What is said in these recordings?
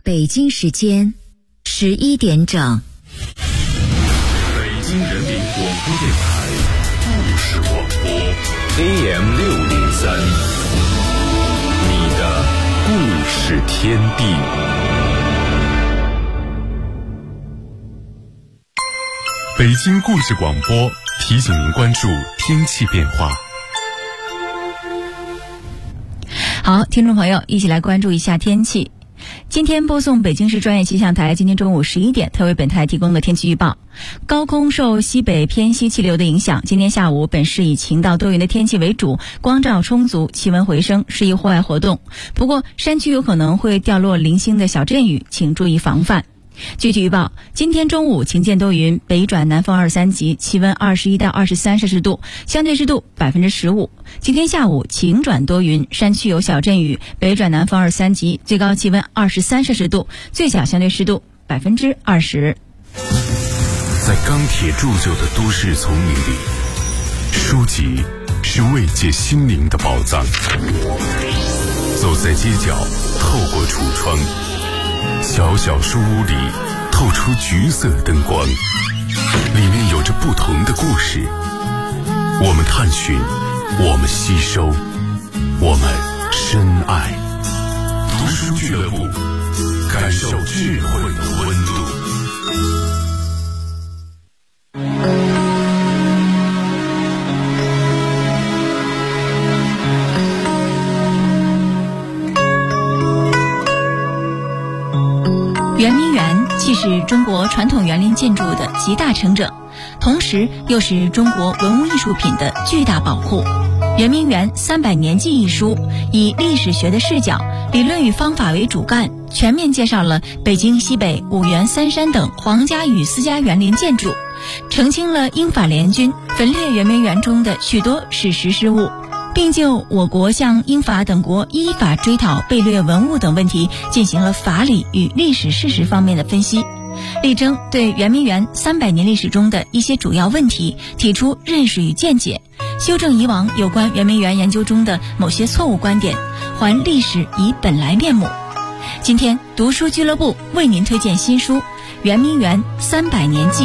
北京时间11点整。 北京人民广播电台故事广播 AM603，你的故事天地。北京故事广播提醒您关注天气变化。 好，听众朋友，一起来关注一下天气。今天播送北京市专业气象台今天中午11点特为本台提供的天气预报。高空受西北偏西气流的影响，今天下午本市以晴到多云的天气为主，光照充足，气温回升，适宜户外活动。不过山区有可能会掉落零星的小阵雨，请注意防范。具体预报，今天中午晴间多云，北转南风2-3级，气温21到23摄氏度，相对湿度15%。今天下午晴转多云，山区有小阵雨，北转南风2-3级，最高气温23摄氏度，最小相对湿度20%。 在钢铁铸就的都市丛林里，书籍是慰藉心灵的宝藏。走在街角，透过橱窗，小小书屋里透出橘色灯光，里面有着不同的故事。我们探寻，我们吸收，我们深爱。读书俱乐部，感受智慧的温度。 圆明园既是中国传统园林建筑的集大成者，同时又是中国文物艺术品的巨大宝库。圆明园300年记一书以历史学的视角、理论与方法为主干，全面介绍了北京西北五园三山等皇家与私家园林建筑，澄清了英法联军分裂圆明园中的许多史实失误，并就我国向英法等国依法追讨被掠文物等问题进行了法理与历史事实方面的分析，力争对圆明园300年历史中的一些主要问题提出认识与见解，修正以往有关圆明园研究中的某些错误观点，还历史以本来面目。今天读书俱乐部为您推荐新书《圆明园300年记》。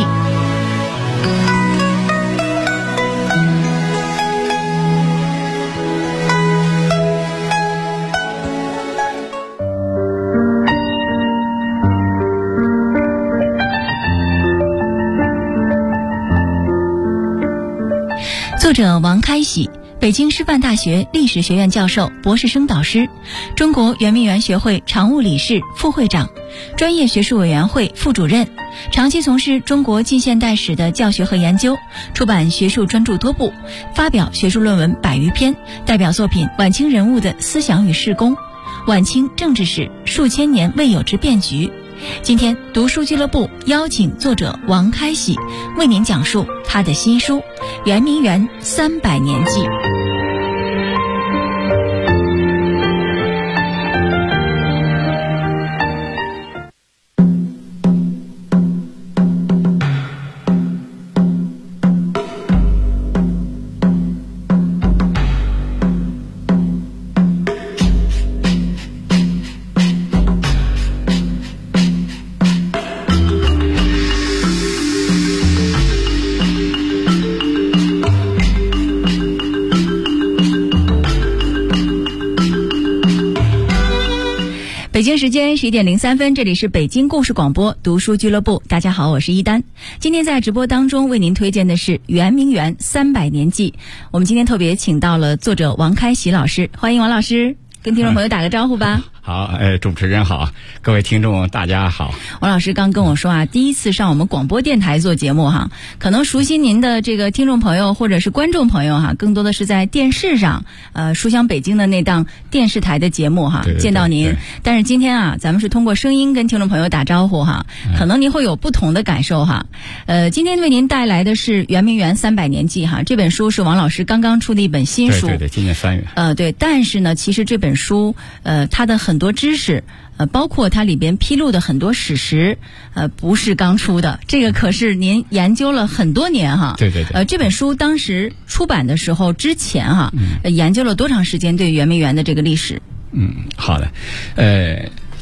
作者王开喜，北京师范大学历史学院教授、博士生导师，中国圆明园学会常务理事、副会长，专业学术委员会副主任，长期从事中国近现代史的教学和研究，出版学术专著多部，发表学术论文100余篇，代表作品《晚清人物的思想与事功》《晚清政治史数千年未有之变局》。今天读书俱乐部邀请作者王开喜为您讲述他的新书《圆明园300年记》。北京时间11点03分，这里是北京故事广播读书俱乐部。大家好，我是一丹。今天在直播当中为您推荐的是《圆明园300年记》。我们今天特别请到了作者王开喜老师，欢迎王老师，跟听众朋友打个招呼吧。 好，主持人好，各位听众大家好。 王老师刚跟我说啊，第一次上我们广播电台做节目哈，可能熟悉您的这个听众朋友或者是观众朋友哈，更多的是在电视上，书香北京的那档电视台的节目哈，见到您。但是今天啊，咱们是通过声音跟听众朋友打招呼哈，可能您会有不同的感受哈。今天为您带来的是《圆明园300年记》哈，这本书是王老师刚刚出的一本新书。 对，今年3月。 对，但是呢，其实这本书它的很多知识，包括它里边披露的很多史实，不是刚出的，这个可是您研究了很多年哈。 对。 这本书当时出版的时候之前哈，研究了多长时间对圆明园的这个历史？ 好的，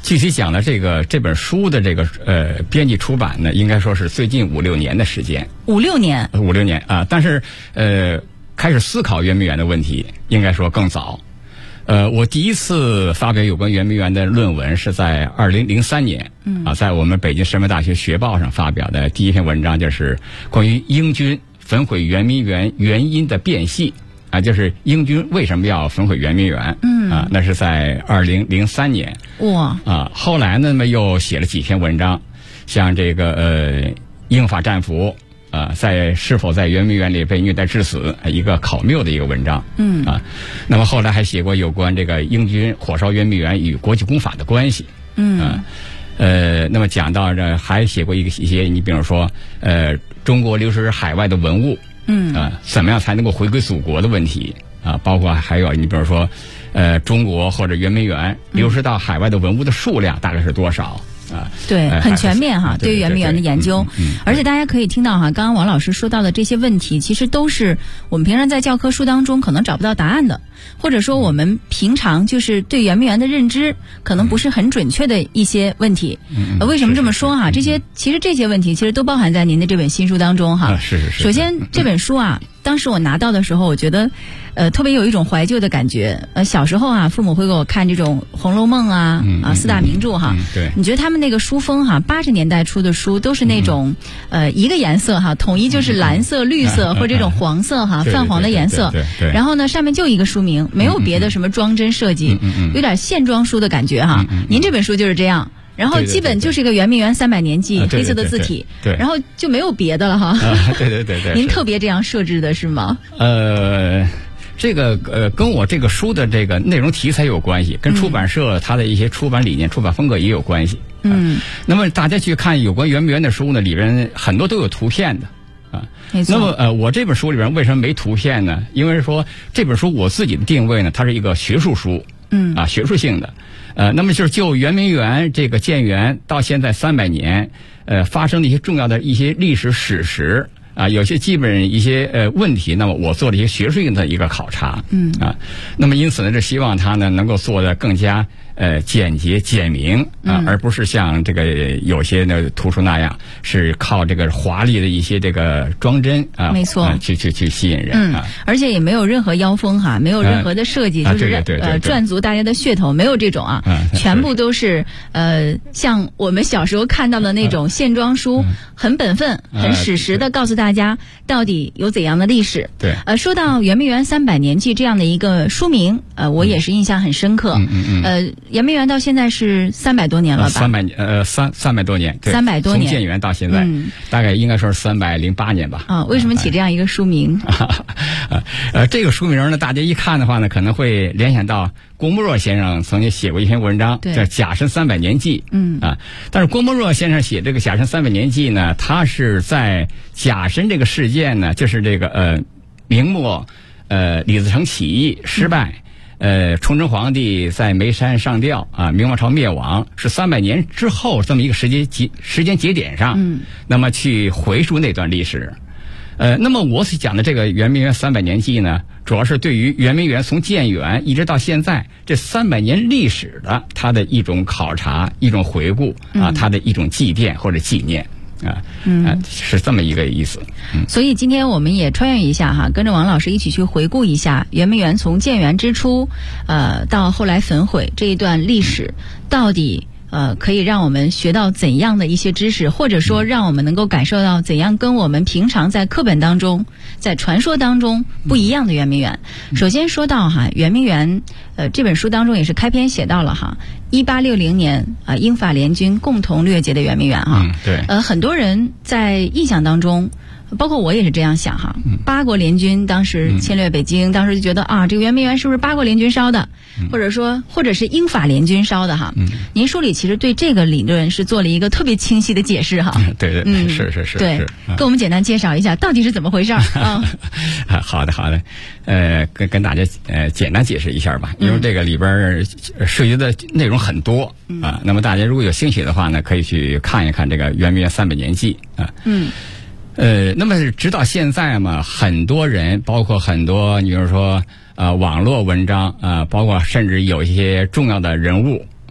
具体讲的这本书的这个编辑出版呢，应该说是最近5、6年的时间。 5、6年 ？5、6年啊！但是开始思考圆明园的问题，应该说更早。我第一次发表有关圆明园的论文是在2003年，在我们北京师范大学学报上发表的第一篇文章，就是关于英军焚毁圆明园原因的辨析啊，就是英军为什么要焚毁圆明园？那是在2003年。 哇！ 后来呢，又写了几篇文章，像这个英法战俘。是否在圆明园里被虐待致死，一个考谬的一个文章。那么后来还写过有关这个英军火烧圆明园与国际公法的关系。那么讲到这还写过一些，你比如说中国流失海外的文物，怎么样才能够回归祖国的问题啊，包括还有你比如说中国或者圆明园流失到海外的文物的数量大概是多少？ 对，很全面哈，对于圆明园的研究，而且大家可以听到哈，刚刚王老师说到的这些问题，其实都是我们平常在教科书当中可能找不到答案的，或者说我们平常就是对圆明园的认知可能不是很准确的一些问题。为什么这么说哈？其实这些问题其实都包含在您的这本新书当中哈。 是。 首先这本书啊，当时我拿到的时候，我觉得特别有一种怀旧的感觉。小时候啊，父母会给我看这种《红楼梦》四大名著哈。 对。 你觉得他们那个书风哈，80年代出的书都是那种一个颜色哈，统一就是蓝色、绿色或者这种黄色哈，泛黄的颜色。 对。 然后呢，上面就一个书名，没有别的什么装帧设计，有点线装书的感觉哈。您这本书就是这样。然后基本就是一个圆明园300年记，黑色的字体， 对， 然后就没有别的了哈。 对。 您特别这样设置的是吗？ 这个跟我这个书的这个内容题材有关系，跟出版社它的一些出版理念、出版风格也有关系。那么大家去看有关圆明园的书呢，里边很多都有图片的。 没错。 那么我这本书里边为什么没图片呢？因为说这本书我自己的定位呢，它是一个学术书，学术性的。那么就圆明园这个建园到现在300年，发生的一些重要的一些历史史实啊，有些基本一些问题，那么我做了一些学术性的一个考察。那么因此呢，是希望它呢能够做得更加简洁简明而不是像这个有些呢图书那样是靠这个华丽的一些这个装帧啊， 没错， 去吸引人而且也没有任何妖风哈，没有任何的设计，就是赚足大家的噱头，没有这种全部都是像我们小时候看到的那种线装书，很本分、很史实的告诉大家到底有怎样的历史。 对， 说到圆明园300年记这样的一个书名，我也是印象很深刻。圆明园到现在是300多年了吧 ？300多年，对 ，300多年， 从建园到现在，大概应该说是308年吧。 为什么起这样一个书名？ 这个书名呢，大家一看的话呢，可能会联想到郭沫若先生曾经写过一篇文章，叫《甲申300年记》。但是郭沫若先生写这个《甲申300年记》呢，他是在甲申这个事件呢，就是这个明末李自成起义失败。崇祯皇帝在眉山上吊明王朝灭亡是300年之后这么一个时间节点上，那么去回溯那段历史。那么我所讲的这个圆明园300年记呢，主要是对于圆明园从建园一直到现在这300年历史的它的一种考察、一种回顾它的一种祭奠或者纪念。是这么一个意思。 所以今天我们也穿越一下哈，跟着王老师一起去回顾一下圆明园从建园之初到后来焚毁这一段历史，到底可以让我们学到怎样的一些知识，或者说让我们能够感受到怎样跟我们平常在课本当中、在传说当中不一样的圆明园。首先说到圆明园这本书当中也是开篇写到了1860年英法联军共同掠劫的圆明园对。 很多人在印象当中，包括我也是这样想八国联军当时侵略北京，当时就觉得这个圆明园是不是八国联军烧的，或者是英法联军烧的您书里其实对这个理论是做了一个特别清晰的解释对，是对，跟我们简单介绍一下到底是怎么回事好的，跟大家简单解释一下吧，因为这个里边涉及的内容很多那么大家如果有兴趣的话呢，可以去看一看这个圆明园300年记那么直到现在嘛，很多人包括很多你比如说网络文章包括甚至有一些重要的人物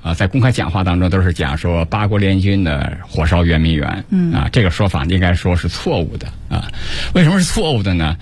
在公开讲话当中都是讲说八国联军的火烧圆明园，这个说法应该说是错误的啊。为什么是错误的呢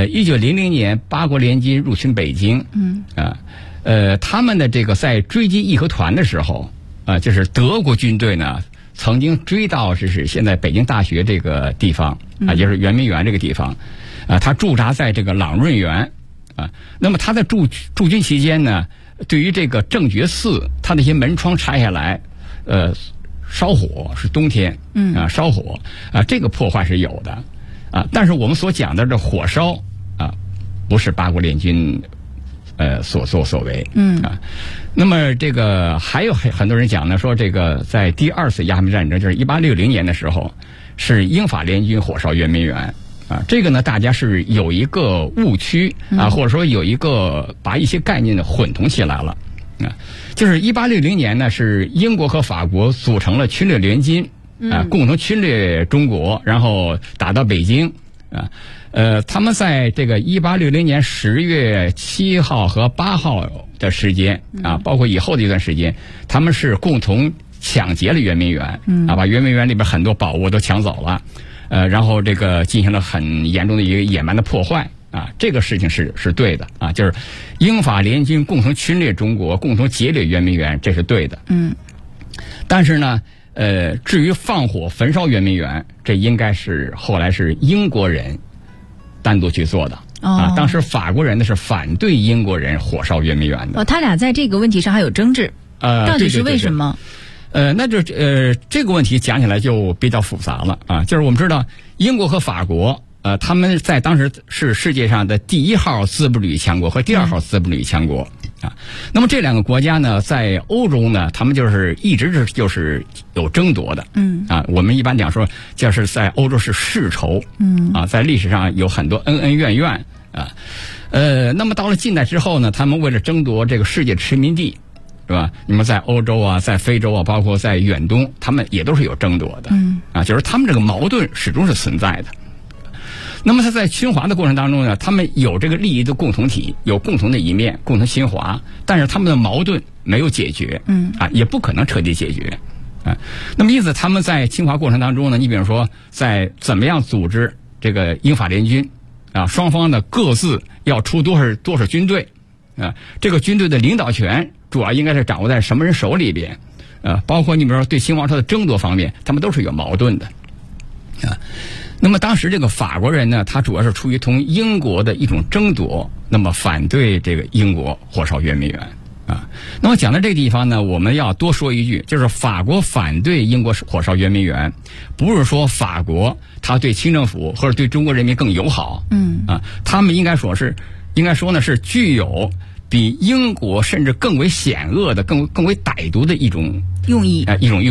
？1900年八国联军入侵北京，他们的这个在追击义和团的时候，就是德国军队呢曾经追到是现在北京大学这个地方就是圆明园这个地方，他驻扎在这个朗润园那么他在驻军期间呢，对于这个正觉寺，它那些门窗拆下来，烧火是冬天，烧火这个破坏是有的但是我们所讲的这火烧不是八国联军所作所为那么这个还有很多人讲呢，说这个在第2次鸦片战争，就是1860年的时候，是英法联军火烧圆明园这个呢，大家是有一个误区或者说有一个把一些概念呢混同起来了就是1860年呢，是英国和法国组成了侵略联军共同侵略中国，然后打到北京他们在这个1860年10月7号和8号的时间包括以后的一段时间，他们是共同抢劫了圆明园把圆明园里边很多宝物都抢走了。然后这个进行了很严重的一个野蛮的破坏这个事情是对的就是英法联军共同侵略中国，共同劫掠圆明园，这是对的。但是呢，至于放火焚烧圆明园，这应该是后来是英国人单独去做的当时法国人呢是反对英国人火烧圆明园的。 他俩在这个问题上还有争执，到底是为什么？ 那就这个问题讲起来就比较复杂了就是我们知道英国和法国他们在当时是世界上的第1号资本主义强国和第2号资本主义强国那么这两个国家呢，在欧洲呢，他们就是一直就是有争夺的我们一般讲说就是在欧洲是世仇在历史上有很多恩恩怨怨那么到了近代之后呢，他们为了争夺这个世界殖民地是吧？你们在欧洲在非洲包括在远东，他们也都是有争夺的就是他们这个矛盾始终是存在的。那么他在侵华的过程当中呢，他们有这个利益的共同体，有共同的一面，共同侵华，但是他们的矛盾没有解决也不可能彻底解决那么因此他们在侵华过程当中呢，你比如说在怎么样组织这个英法联军双方呢各自要出多少军队这个军队的领导权主要应该是掌握在什么人手里边包括你比如说对清王朝的争夺方面，他们都是有矛盾的那么当时这个法国人呢，他主要是出于同英国的一种争夺，那么反对这个英国火烧圆明园那么讲到这个地方呢，我们要多说一句，就是法国反对英国火烧圆明园，不是说法国他对清政府或者对中国人民更友好他们应该说呢是具有比英国甚至更为险恶的、更为歹毒的一种用意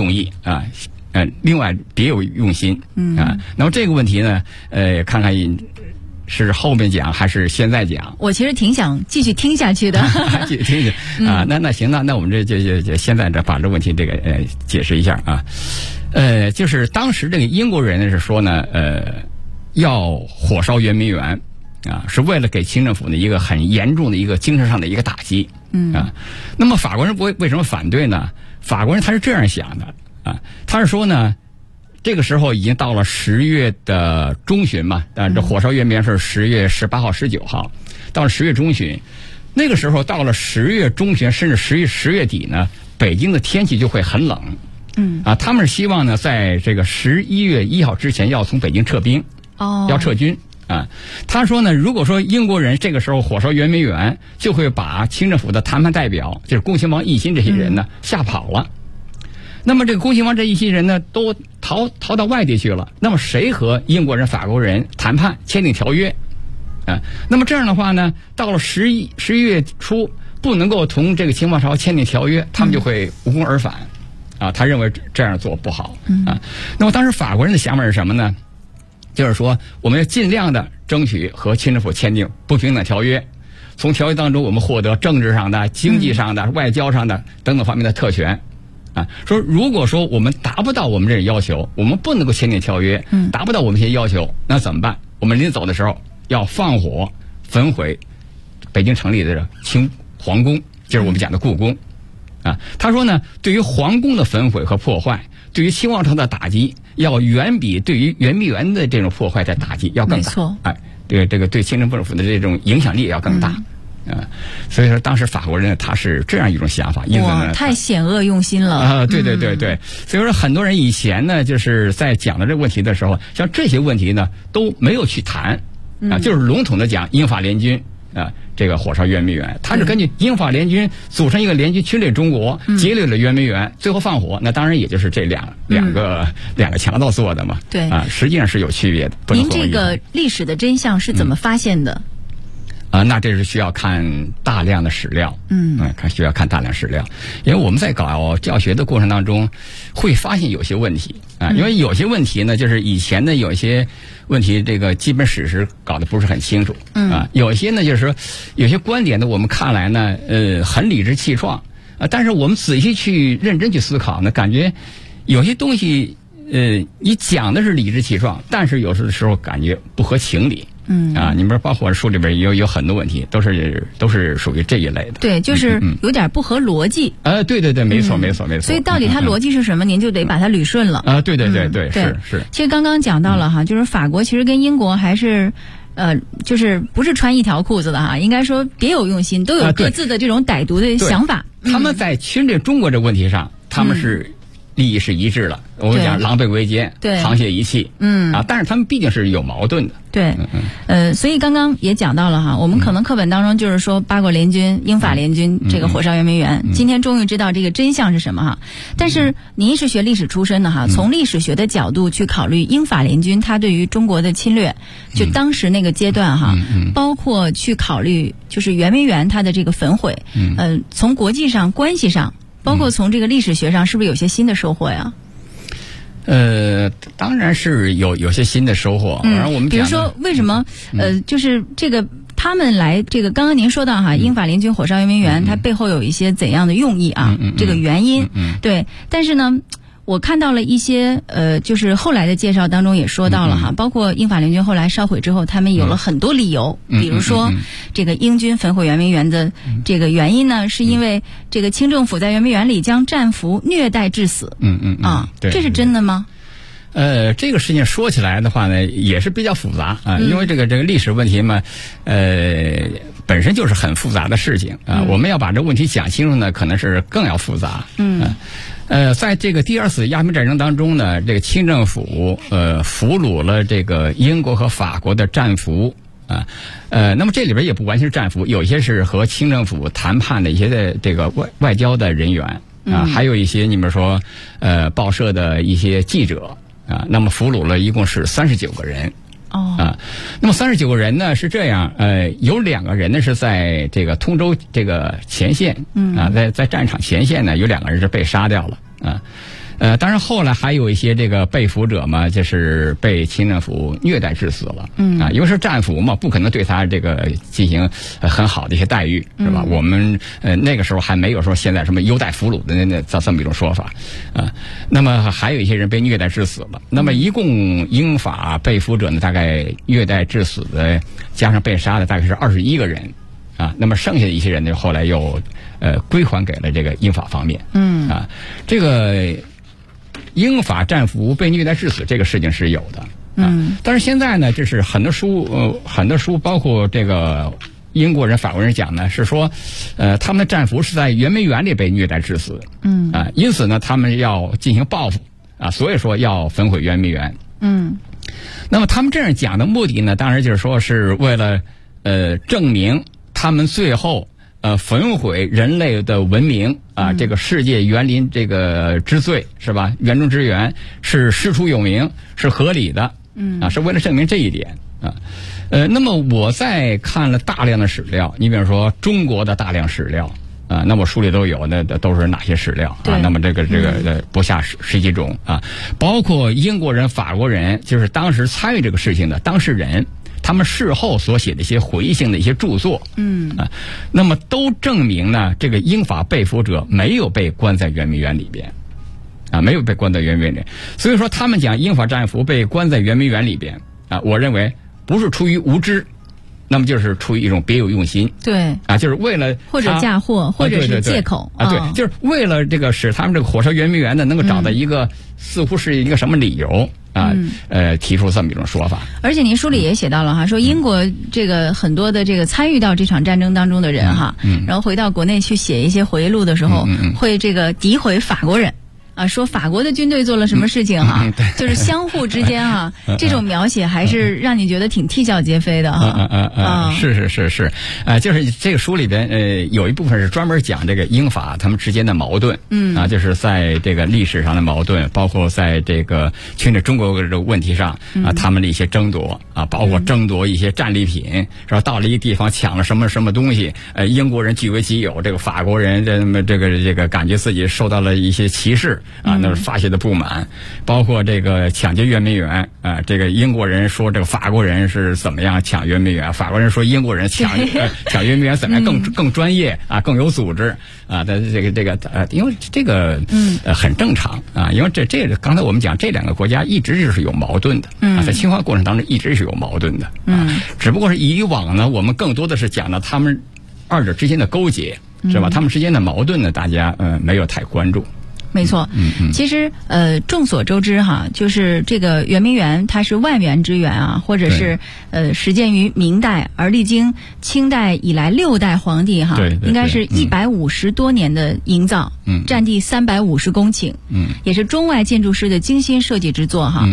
另外别有用心那么这个问题呢，看看是后面讲还是现在讲？ 我其实挺想继续听下去的。 继续听那行，那我们就现在把这个问题这个解释一下就是当时这个英国人呢是说呢，要火烧圆明园是为了给清政府的一个很严重的一个精神上的一个打击那么法国人为什么反对呢？法国人他是这样想的他是说呢，这个时候已经到了10月的中旬嘛，这火烧圆明园是10月18号、19号，到了10月中旬，那个时候到了10月中旬甚至10月底呢，北京的天气就会很冷。他们是希望呢，在这个11月1号之前要从北京撤兵，要撤军。他说呢，如果说英国人这个时候火烧圆明园，就会把清政府的谈判代表，就是恭亲王奕欣这些人呢吓跑了。那么这个恭亲王这一些人呢，都逃到外地去了。那么谁和英国人、法国人谈判签订条约？那么这样的话呢，到了11月初不能够同这个清王朝签订条约，他们就会无功而返。他认为这样做不好。那么当时法国人的想法是什么呢？就是说我们要尽量的争取和清政府签订不平等条约，从条约当中我们获得政治上的、经济上的、外交上的等等方面的特权。说如果说我们达不到我们这个要求，我们不能够签订条约，达不到我们这些要求，那怎么办？我们临走的时候要放火焚毁北京城里的清皇宫，就是我们讲的故宫。 啊。他说呢，对于皇宫的焚毁和破坏，对于清王朝的打击，要远比对于圆明园的这种破坏的打击要更大。 没错， 哎，这个对清政府的这种影响力要更大。所以说当时法国人他是这样一种想法，因此呢， 太险恶用心了啊！对，所以说很多人以前呢，就是在讲到这个问题的时候，像这些问题呢都没有去谈啊，就是笼统的讲英法联军啊，这个火烧圆明园，他是根据英法联军组成一个联军侵略中国，劫掠了圆明园，最后放火，那当然也就是这两个强盗做的嘛。 对啊，实际上是有区别的。 您这个历史的真相是怎么发现的？ 那这是需要看大量的史料，需要看大量史料，因为我们在搞教学的过程当中，会发现有些问题啊，因为有些问题呢，就是以前的有些问题，这个基本史实搞得不是很清楚，有些呢就是说，有些观点呢，我们看来呢，很理直气壮啊，但是我们仔细去认真去思考呢，感觉有些东西，你讲的是理直气壮，但是有时候感觉不合情理。你们包括书里边有很多问题，都是属于这一类的。 对，就是有点不合逻辑。 对，没错。 所以到底它逻辑是什么，您就得把它捋顺了。 对，是。 其实刚刚讲到了哈，就是法国其实跟英国还是。就是不是穿一条裤子的哈，应该说别有用心，都有各自的这种歹毒的想法。 他们在侵略中国这个问题上，他们是利益是一致的。我们讲狼狈为奸，沆瀣一气。但是他们毕竟是有矛盾的。 对，所以刚刚也讲到了哈，我们可能课本当中就是说八国联军、英法联军这个火烧圆明园，今天终于知道这个真相是什么哈。但是您是学历史出身的哈，从历史学的角度去考虑英法联军它对于中国的侵略，就当时那个阶段哈，包括去考虑就是圆明园它的这个焚毁，从国际上关系上，包括从这个历史学上，是不是有些新的收获呀？ 当然是有些新的收获。然后我们比如说为什么就是这个他们来这个刚刚您说到哈，英法联军火烧圆明园，它背后有一些怎样的用意啊？这个原因，对，但是呢。我看到了一些就是后来的介绍当中也说到了哈，包括英法联军后来烧毁之后，他们有了很多理由，比如说这个英军焚毁圆明园的这个原因呢，是因为这个清政府在圆明园里将战俘虐待致死。 对， 这是真的吗？ 这个事情说起来的话呢，也是比较复杂啊，因为这个历史问题嘛，本身就是很复杂的事情啊。我们要把这个问题讲清楚呢，可能是更要复杂。在这个第二次鸦片战争当中呢，这个清政府俘虏了这个英国和法国的战俘啊，那么这里边也不完全是战俘，有一些是和清政府谈判的一些的这个外交的人员啊，还有一些你们说报社的一些记者啊，那么俘虏了一共是39个人。那么39个人呢是这样，有2个人呢是在这个通州这个前线，在战场前线呢有2个人是被杀掉了啊。当然后来还有一些这个被俘者嘛，就是被清政府虐待致死了，因为是战俘嘛，不可能对他这个进行很好的一些待遇，是吧？我们那个时候还没有说现在什么优待俘虏的这么一种说法啊。那么还有一些人被虐待致死了，那么一共英法被俘者呢，大概虐待致死的加上被杀的大概是21个人啊。那么剩下的一些人呢，后来又归还给了这个英法方面，这个。英法战俘被虐待致死这个事情是有的，但是现在呢，这是很多书，包括这个英国人、法国人讲呢，是说，他们的战俘是在圆明园里被虐待致死，因此呢，他们要进行报复啊，所以说要焚毁圆明园，那么他们这样讲的目的呢，当然就是说是为了证明他们最后。焚毁人类的文明啊，这个世界园林这个之最是吧？园中之园是师出有名，是合理的，是为了证明这一点啊。那么我在看了大量的史料，你比如说中国的大量史料啊，那我书里都有，那都是哪些史料啊？那么这个不下十几种啊，包括英国人、法国人，就是当时参与这个事情的当事人。他们事后所写的一些回忆性的一些著作，那么都证明呢，这个英法被俘者没有被关在圆明园里边，没有被关在圆明园里。所以说，他们讲英法战俘被关在圆明园里边，我认为不是出于无知， 那么就是出于一种别有用心， 对啊，就是为了或者嫁祸，或者是借口啊，对，就是为了这个使他们这个火烧圆明园呢，能够找到一个似乎是一个什么理由啊，提出这么一种说法。 而且您书里也写到了哈，说英国这个很多的这个参与到这场战争当中的人哈，然后回到国内去写一些回忆录的时候，会这个诋毁法国人。啊，说法国的军队做了什么事情哈，就是相互之间哈，这种描写还是让你觉得挺啼笑皆非的哈。 是，就是这个书里边有一部分是专门讲这个英法他们之间的矛盾，就是在这个历史上的矛盾，包括在这个侵略中国这个问题上啊，他们的一些争夺啊，包括争夺一些战利品，然后到了一个地方抢了什么东西，英国人据为己有，这个法国人这个感觉自己受到了一些歧视。啊，那是发泄的不满，包括这个抢劫圆明园啊，这个英国人说这个法国人是怎么样抢圆明园，法国人说英国人抢圆明园怎么样更专业啊，更有组织啊的这个因为这个很正常啊，因为这刚才我们讲这两个国家一直就是有矛盾的啊，在侵华过程当中一直是有矛盾的啊，只不过是以往呢，我们更多的是讲到他们二者之间的勾结，是吧？他们之间的矛盾呢，大家没有太关注。 没错，其实众所周知哈，就是这个圆明园它是万园之园啊，或者是始建于明代，而历经清代以来6代皇帝哈，应该是150多年的营造，占地350公顷，也是中外建筑师的精心设计之作哈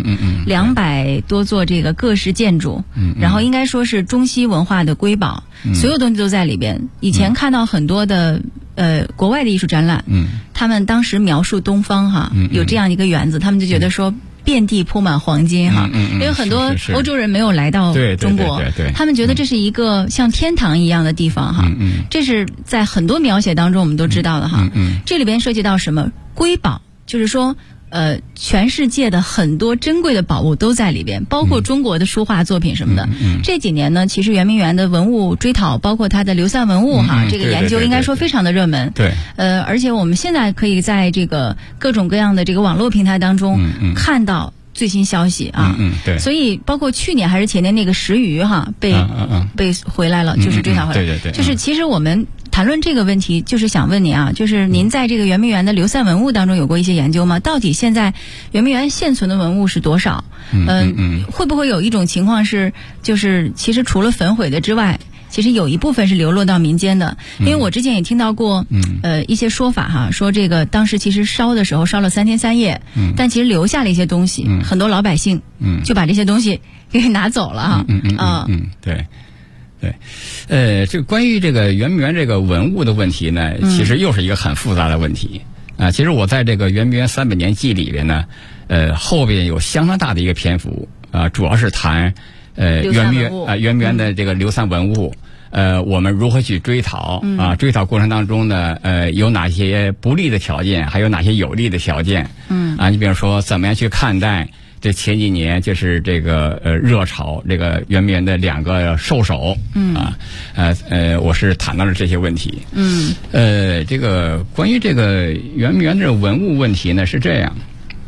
，200多座这个各式建筑，然后应该说是中西文化的瑰宝，所有东西都在里边。以前看到很多的国外的艺术展览，他们当时描述东方哈，有这样一个园子，他们就觉得说遍地铺满黄金哈，因为很多欧洲人没有来到中国，他们觉得这是一个像天堂一样的地方哈，这是在很多描写当中我们都知道的哈，这里边涉及到什么瑰宝，就是说全世界的很多珍贵的宝物都在里边，包括中国的书画作品什么的。这几年呢，其实圆明园的文物追讨，包括它的流散文物哈，这个研究应该说非常的热门。 对， 而且我们现在可以在这个各种各样的这个网络平台当中看到最新消息啊。 对。 所以包括去年还是前年那个石鱼哈被回来了，就是追讨回来。对。就是其实我们谈论这个问题，就是想问您啊，就是您在这个圆明园的流散文物当中有过一些研究吗？到底现在圆明园现存的文物是多少？会不会有一种情况是，就是其实除了焚毁的之外，其实有一部分是流落到民间的？因为我之前也听到过，一些说法哈，说这个当时其实烧的时候烧了3天3夜，但其实留下了一些东西，很多老百姓就把这些东西给拿走了哈。 对。这个关于这个圆明园这个文物的问题呢，其实又是一个很复杂的问题啊。其实我在这个圆明园300年记里边呢，后边有相当大的一个篇幅啊，主要是谈圆明园的这个流散文物，我们如何去追讨啊？追讨过程当中呢，有哪些不利的条件，还有哪些有利的条件？你比如说怎么样去看待？这前几年就是这个热炒这个圆明园的2个兽首，我是谈到了这些问题。这个关于这个圆明园这个文物问题呢是这样，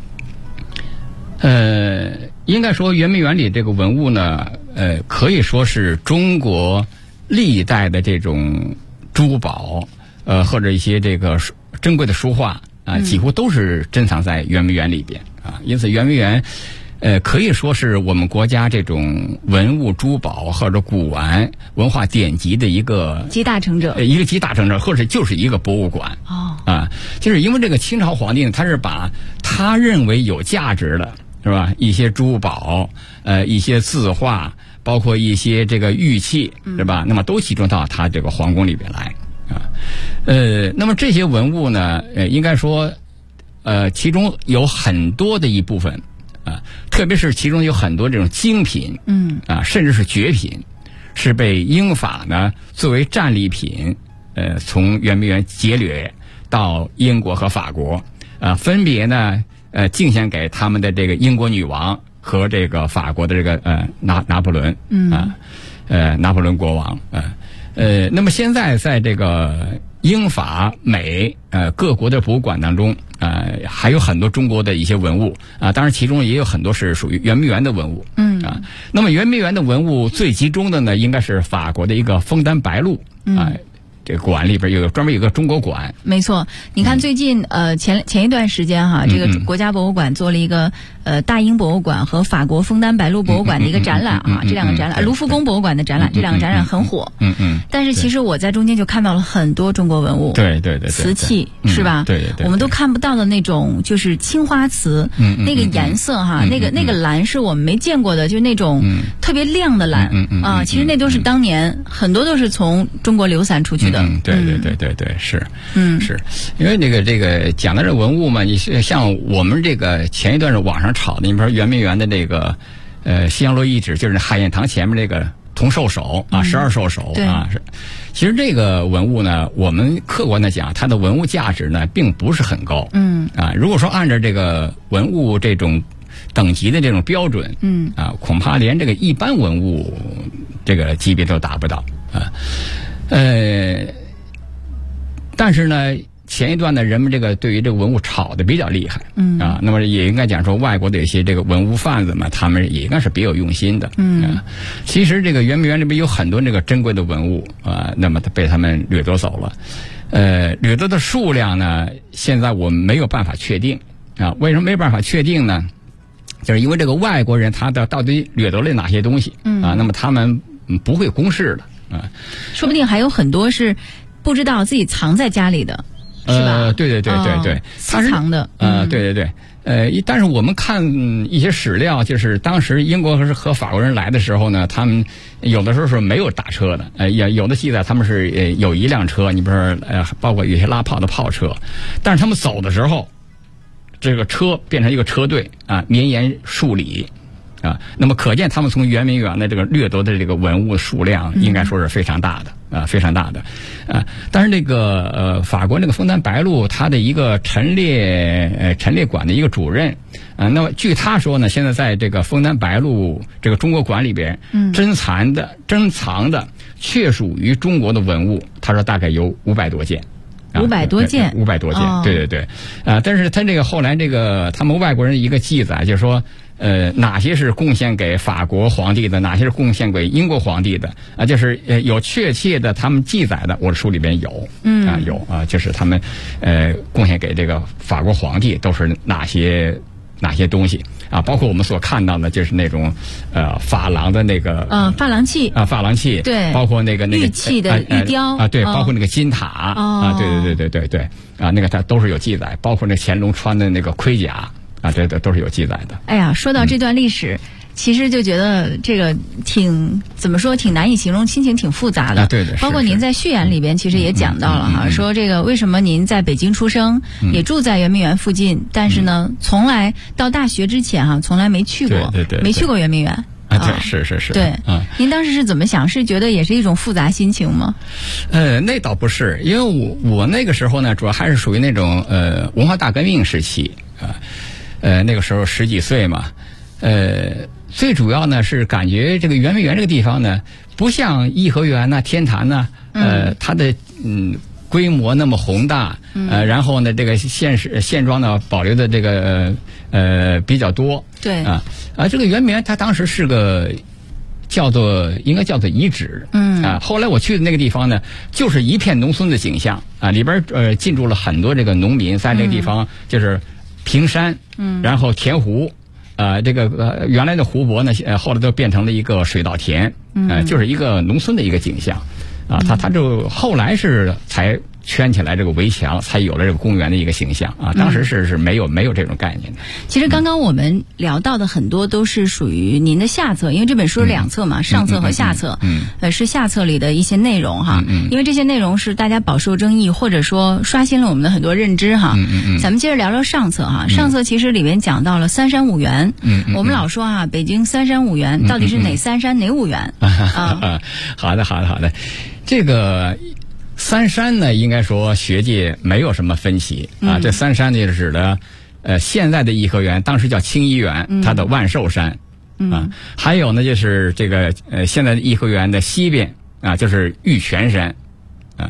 应该说圆明园里这个文物呢，可以说是中国历代的这种珠宝，或者一些这个珍贵的书画啊，几乎都是珍藏在圆明园里边。因此圆明园可以说是我们国家这种文物珠宝或者古玩文化典籍的一个集大成者， 或者就是一个博物馆。就是因为这个清朝皇帝呢，他是把他认为有价值的，是吧？一些珠宝，一些字画，包括一些这个玉器，是吧？那么都集中到他这个皇宫里边来啊。那么这些文物呢，应该说。其中有很多的一部分啊，特别是其中有很多这种精品，甚至是绝品，是被英法呢作为战利品，从圆明园劫掠到英国和法国，分别呢进献给他们的这个英国女王和这个法国的这个拿破仑，拿破仑国王那么现在在这个英法美各国的博物馆当中还有很多中国的一些文物当然其中也有很多是属于圆明园的文物那么圆明园的文物最集中的呢应该是法国的一个枫丹白露这个馆里边专门有个中国馆。 没错，你看最近前一段时间哈，这个国家博物馆做了一个大英博物馆和法国枫丹白露博物馆的一个展览这两个展览，卢浮宫博物馆的展览，这两个展览很火。但是其实我在中间就看到了很多中国文物， 对， 瓷器是吧？ 对， 我们都看不到的那种就是青花瓷，那个颜色哈，那个蓝是我们没见过的，就是那种特别亮的蓝其实那都是当年很多都是从中国流散出去的。 对，是，是因为这个讲的这文物嘛，你像我们这个前一段是网上炒的，你比如说圆明园的这个西洋螺遗址，就是海晏堂前面这个铜兽首12兽首其实这个文物呢，我们客观的讲，它的文物价值呢并不是很高。如果说按照这个文物这种等级的这种标准，恐怕连这个一般文物这个级别都达不到但是呢，前一段呢，人们这个对于这个文物炒的比较厉害，那么也应该讲说，外国的一些这个文物贩子嘛，他们也应该是别有用心的，其实这个圆明园这边有很多这个珍贵的文物那么被他们掠夺走了，掠夺的数量呢，现在我们没有办法确定为什么没有办法确定呢？就是因为这个外国人他到底掠夺了哪些东西那么他们不会公示的说不定还有很多是不知道自己藏在家里的，是吧？ 对， 私藏的。 对。但是我们看一些史料，就是当时英国和法国人来的时候呢，他们有的时候是没有打车的，有的记载他们是有一辆车，你比如说包括有些拉炮的炮车，但是他们走的时候，这个车变成一个车队绵延数里。那么可见他们从圆明园的这个掠夺的这个文物数量应该说是非常大的非常大的但是这个法国那个枫丹白露它的一个陈列馆的一个主任那么据他说呢，现在在这个枫丹白露这个中国馆里边珍藏的确属于中国的文物，他说大概有500多件。 500多件， 对但是他这个后来这个他们外国人一个记载就是说哪些是贡献给法国皇帝的，哪些是贡献给英国皇帝的就是有确切的他们记载的，我的书里边有有就是他们贡献给这个法国皇帝都是哪些东西包括我们所看到的就是那种珐琅的那个珐琅器珐琅器， 对， 包括那个玉器的玉雕对，包括那个金塔对那个它都是有记载，包括那乾隆穿的那个盔甲这都是有记载的。 哎呀，说到这段历史其实就觉得这个怎么说挺难以形容，心情挺复杂的。 对， 包括您在序言里边其实也讲到了说这个为什么您在北京出生，也住在圆明园附近，但是呢从来到大学之前从来没去过， 对没去过圆明园对，是对您当时是怎么想？是觉得也是一种复杂心情吗？ 那倒不是，因为我那个时候呢，主要还是属于那种文化大革命时期那个时候10几岁嘛，最主要呢是感觉这个圆明园这个地方呢，不像颐和园天坛它的规模那么宏大，然后呢这个现状呢保留的这个比较多， 对这个圆明园它当时是个应该叫做遗址，后来我去的那个地方呢，就是一片农村的景象里边进驻了很多这个农民，在那个地方就是平山，然后填湖。这个原来的湖泊呢，后来都变成了一个水稻田，就是一个农村的一个景象，它就后来是才圈起来这个围墙，才有了这个公园的一个形象当时是没有这种概念的。 其实刚刚我们聊到的很多都是属于您的下册，因为这本书是2册嘛，上册和下册，是下册里的一些内容因为这些内容是大家饱受争议，或者说刷新了我们的很多认知咱们接着聊聊上册上册其实里面讲到了三山五园，我们老说北京三山五园到底是哪三山哪五园好的，这个三山呢，应该说学界没有什么分歧这三山呢，指的现在的颐和园，当时叫清漪园，它的万寿山还有呢就是这个现在的颐和园的西边就是玉泉山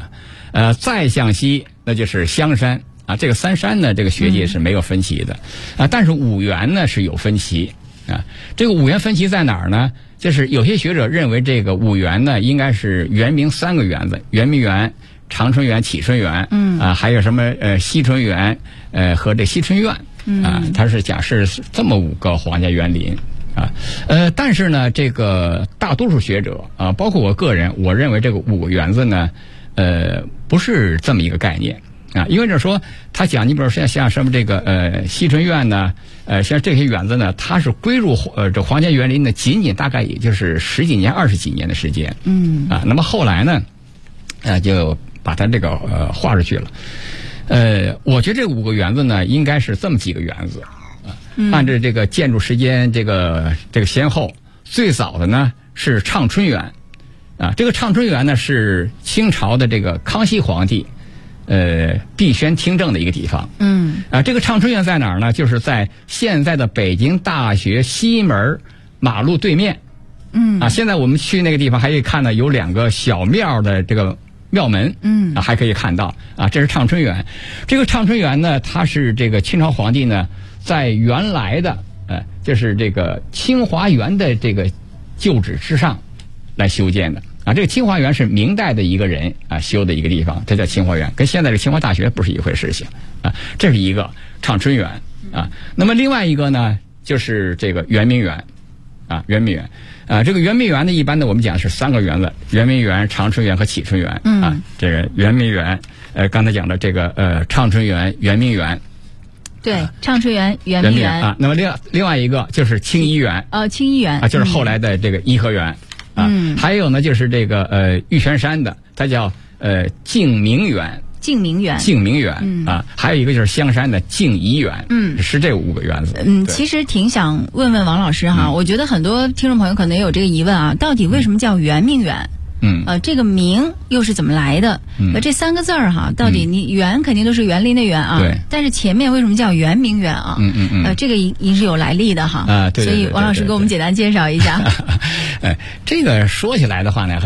再向西那就是香山啊。这个三山呢，这个学界是没有分歧的啊，但是五原呢是有分歧啊。这个五原分歧在哪儿呢？就是有些学者认为这个五原呢应该是圆明3个园子，圆明园、长春园、启春园，还有什么西春园和这西春苑啊，它是假设是这么5个皇家园林啊。但是呢，这个大多数学者啊，包括我个人，我认为这个5个园子呢，不是这么一个概念。啊，因为这说他讲，你比如说像什么这个西春苑呢，像这些园子呢，它是归入这皇家园林呢，仅仅大概也就是10几年、20几年的时间，那么后来呢，就把它这个划出去了。我觉得这5个园子呢，应该是这么几个园子啊，按照这个建筑时间这个先后，最早的呢是畅春园啊，这个畅春园呢是清朝的这个康熙皇帝。必宣听政的一个地方。这个畅春园在哪儿呢？就是在现在的北京大学西门马路对面。现在我们去那个地方还可以看到有2个小庙的这个庙门。还可以看到啊，这是畅春园。这个畅春园呢，它是这个清朝皇帝呢，在原来的就是这个清华园的这个旧址之上来修建的。这个清华园是明代的一个人修的一个地方，这叫清华园，跟现在的清华大学不是一回事情啊。这是一个畅春园啊。那么另外一个呢，就是这个圆明园啊，圆明园啊。这个圆明园呢，一般的我们讲是3个园子：圆明园、长春园和启春园啊。这个圆明园，刚才讲的这个畅春园、圆明园。 对，畅春园、圆明园啊。那么另外一个就是清漪园。 清漪园啊，就是后来的这个颐和园。还有呢，就是这个玉泉山的，它叫静明园。静明园啊，还有一个就是香山的静怡园。是这5个园子。 其实挺想问问王老师哈，我觉得很多听众朋友可能也有这个疑问啊，到底为什么叫圆明园？这个名又是怎么来的？这3个字儿哈，到底你园肯定都是园林的园啊， 对。 但是前面为什么叫圆明园啊？这个应是有来历的哈。 对。 所以王老师给我们简单介绍一下。 这个说起来的话呢，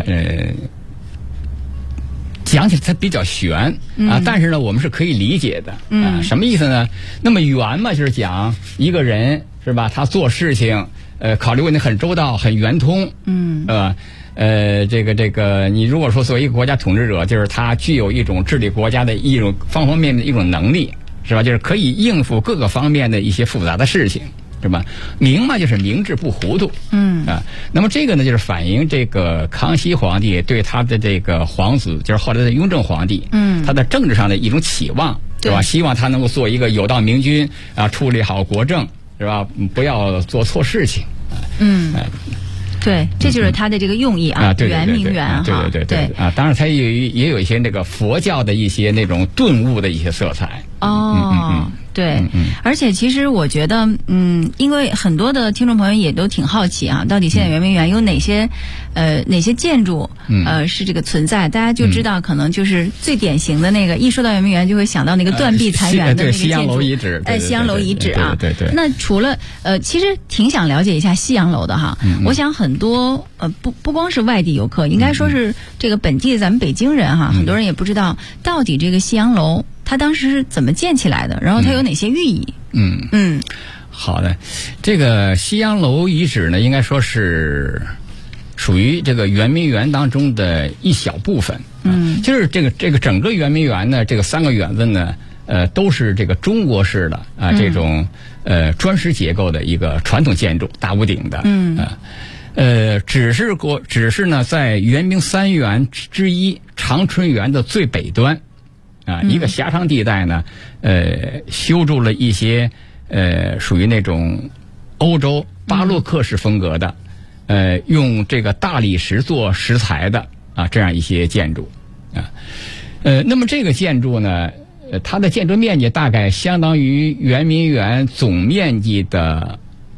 讲起来它比较玄啊，但是呢，我们是可以理解的啊。什么意思呢？那么圆嘛，就是讲一个人是吧？他做事情考虑问题很周到，很圆通。这个，你如果说作为一个国家统治者，就是他具有一种治理国家的一种方方面面的一种能力，是吧？就是可以应付各个方面的一些复杂的事情，是吧？明嘛，就是明智不糊涂。那么这个呢，就是反映这个康熙皇帝对他的这个皇子，就是后来的雍正皇帝，他的政治上的一种期望，是吧？希望他能够做一个有道明君啊，处理好国政，是吧？不要做错事情。 对，这就是他的这个用意啊，圆明园哈， 对啊，当然他也有一些那个佛教的一些那种顿悟的一些色彩。 对，而且其实我觉得，因为很多的听众朋友也都挺好奇啊，到底现在圆明园有哪些建筑是这个存在？大家就知道，可能就是最典型的那个，一说到圆明园就会想到那个断壁残垣的那个建筑， 西洋楼遗址， 西洋楼遗址啊， 对。 那除了其实挺想了解一下西洋楼的哈，我想很多不光是外地游客，应该说是这个本地咱们北京人哈，很多人也不知道到底这个西洋楼它当时是怎么建起来的，然后它有哪些寓意？ 好的，这个西洋楼遗址呢，应该说是属于这个圆明园当中的一小部分。就是这个整个圆明园呢，这个3个园子呢，都是这个中国式的这种砖石结构的一个传统建筑，大屋顶的。只是呢，在圆明3园之一长春园的最北端。一个狭长地带呢，修筑了一些属于那种欧洲巴洛克式风格的，用这个大理石做石材的这样一些建筑那么这个建筑呢，它的建筑面积大概相当于圆明园总面积的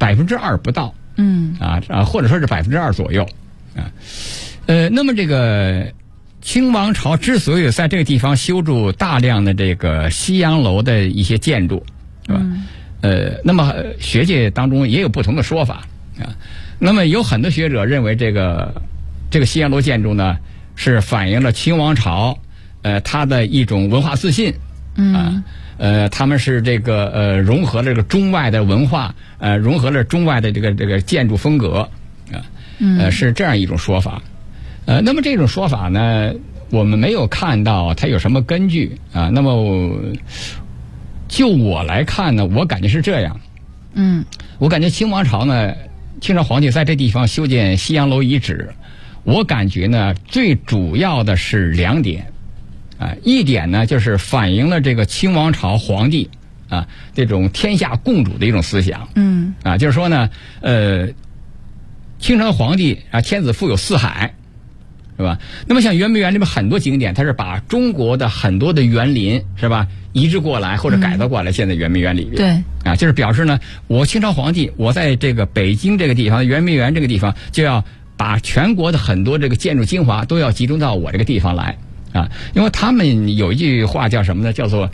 2%不到，或者说是2%左右那么这个。清王朝之所以在这个地方修筑大量的这个西洋楼的一些建筑，是吧？那么学界当中也有不同的说法那么有很多学者认为这个西洋楼建筑呢，是反映了清王朝它的一种文化自信，他们是这个融合了这个中外的文化，融合了中外的这个建筑风格，是这样一种说法。那么这种说法呢，我们没有看到它有什么根据啊。那么就我来看呢，我感觉是这样。我感觉清王朝呢，清朝皇帝在这地方修建西洋楼遗址，我感觉呢，最主要的是2点。一点呢，就是反映了这个清王朝皇帝这种天下共主的一种思想。就是说呢，清朝皇帝天子富有4海。是吧？那么像圆明园里面很多景点，它是把中国的很多的园林是吧移植过来或者改造过来，现在圆明园里边。对就是表示呢，我清朝皇帝，我在这个北京这个地方，圆明园这个地方，就要把全国的很多这个建筑精华都要集中到我这个地方来因为他们有一句话叫什么呢？叫做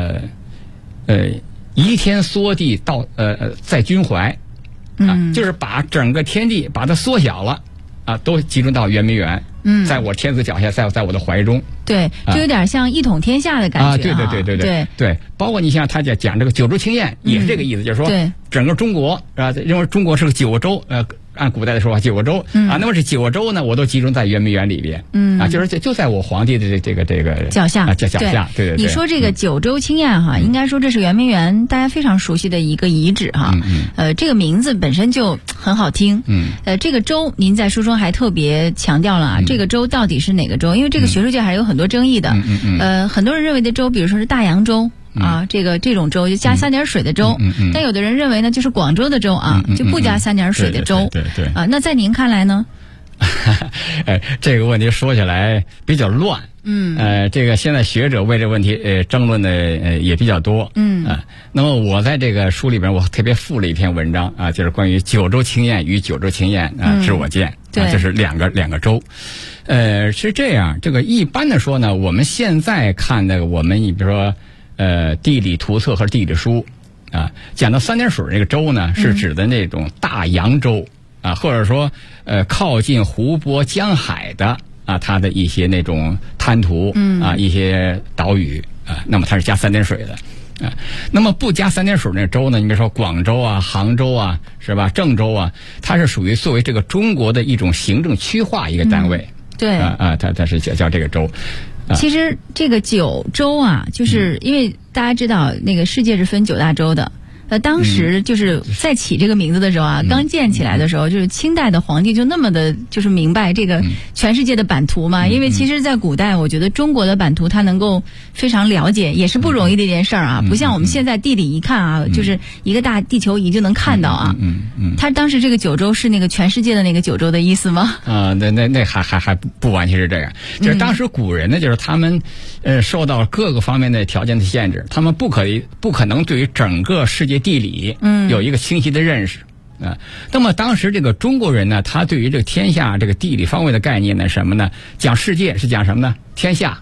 移天缩地到在君怀就是把整个天地把它缩小了都集中到圆明园。在我天子脚下，在我的怀中。对， 就有点像一统天下的感觉。 对，包括你像他讲这个九州清晏，也是这个意思，就是说整个中国认为中国是个9个州，按古代的说法9个州那么这9个州呢，我都集中在圆明园里边。就是就在我皇帝的这个脚下脚下。对。 你说这个九州清晏应该说这是圆明园大家非常熟悉的一个遗址这个名字本身就很好听。这个州您在书中还特别强调了这个州到底是哪个州？因为这个学术界还是有很多争议的。很多人认为的州，比如说是大洋洲这种州就加3点水的州，但有的人认为呢，就是广州的州就不加3点水的州。 对。 那在您看来呢？ 这个问题说起来比较乱。这个现在学者为这个问题争论的也比较多。那么我在这个书里边，我特别附了一篇文章就是关于九州清晏与九州清晏知我见。这是两个州。是这样，这个一般的说呢，我们现在看的我们比如说地理图册和地理书讲到3点水这个州呢，是指的那种大洋洲或者说靠近湖泊江海的它的一些那种滩涂一些岛屿那么它是加3点水的。那么不加3点水那州呢，你比如说广州杭州是吧，郑州它是属于作为这个中国的一种行政区划一个单位。对它是叫这个州。 其实这个9州就是因为大家知道那个世界是分9大洲的。当时就是在起这个名字的时候刚建起来的时候，就是清代的皇帝就那么的，就是明白这个全世界的版图嘛。因为其实，在古代，我觉得中国的版图他能够非常了解，也是不容易的一件事儿不像我们现在地理一看就是一个大地球仪就能看到他当时这个9州是那个全世界的那个9州的意思吗？ 那还不完全是这样。就是当时古人呢，就是他们受到各个方面的条件的限制，他们不可能对于整个世界地理有一个清晰的认识那么当时这个中国人呢，他对于这个天下这个地理方位的概念呢，什么呢？讲世界是讲什么呢？天下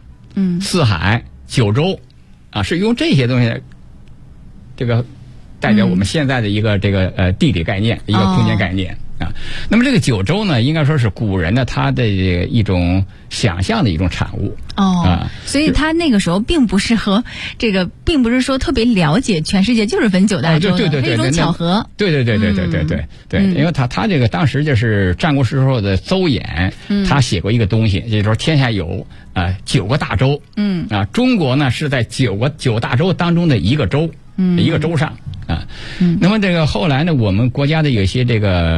4海9州是用这些东西这个代表我们现在的一个这个地理概念，一个空间概念那么这个9州呢，应该说是古人呢他的一种想象的一种产物所以他那个时候并不是说特别了解全世界，就是分9大洲的， 对一种巧合。 对，因为他这个当时就是战国时候的邹衍他写过一个东西，就是说天下有9个大洲中国呢是在9大洲当中的一个州一个州上那么这个后来呢，我们国家的有些这个